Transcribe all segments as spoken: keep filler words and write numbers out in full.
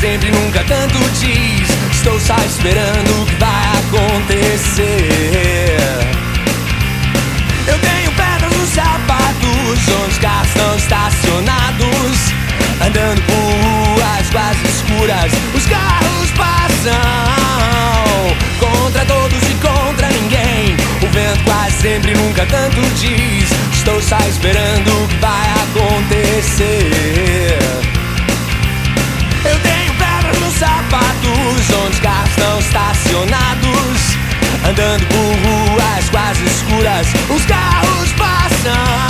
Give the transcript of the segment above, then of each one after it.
sempre, nunca tanto diz. Estou só esperando o que vai acontecer. Eu tenho pedras nos sapatos, onde os carros estão estacionados, andando por ruas quase escuras. Os carros passam contra todos e contra ninguém. O vento quase sempre, nunca tanto diz. Estou só esperando o que vai acontecer. Eu tenho pedras nos sapatos, onde os carros estão estacionados, andando por ruas quase escuras. Os carros passam.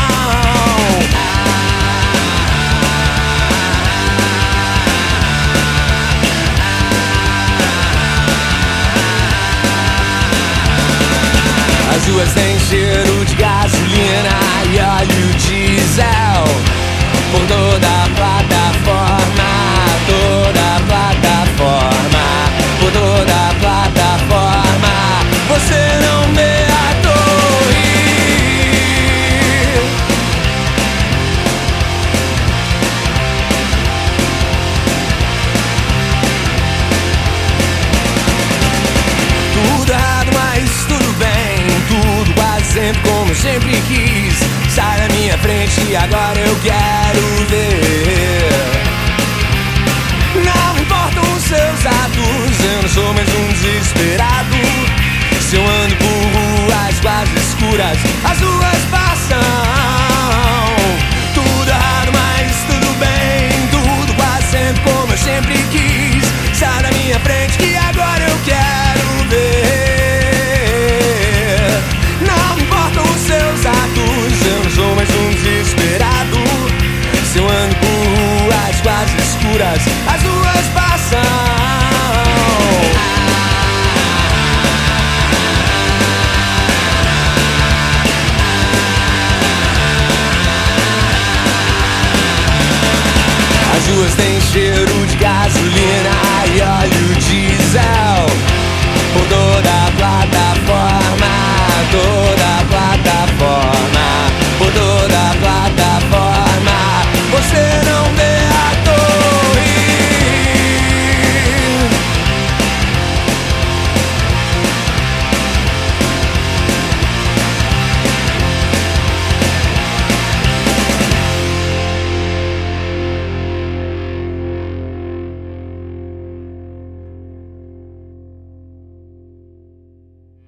As ruas têm cheiro de gasolina e óleo diesel por toda a plataforma, toda a plataforma, por toda a plataforma. Você não vê a torre. Tudo errado, mas tudo bem. Tudo quase sempre como eu sempre quis. Sai da minha frente e agora eu quero ver. Não importam os seus atos, eu não sou mais um desesperado. Se eu ando por ruas quase escuras, as ruas passam. Tudo errado, mas tudo bem. Tudo quase sempre como eu sempre quis. Sai da minha frente que agora eu quero ver. Não importam os seus atos, eu não sou mais um desesperado. Se eu ando por ruas quase escuras, as ruas passam. As ruas têm cheiro de gasolina e óleo diesel por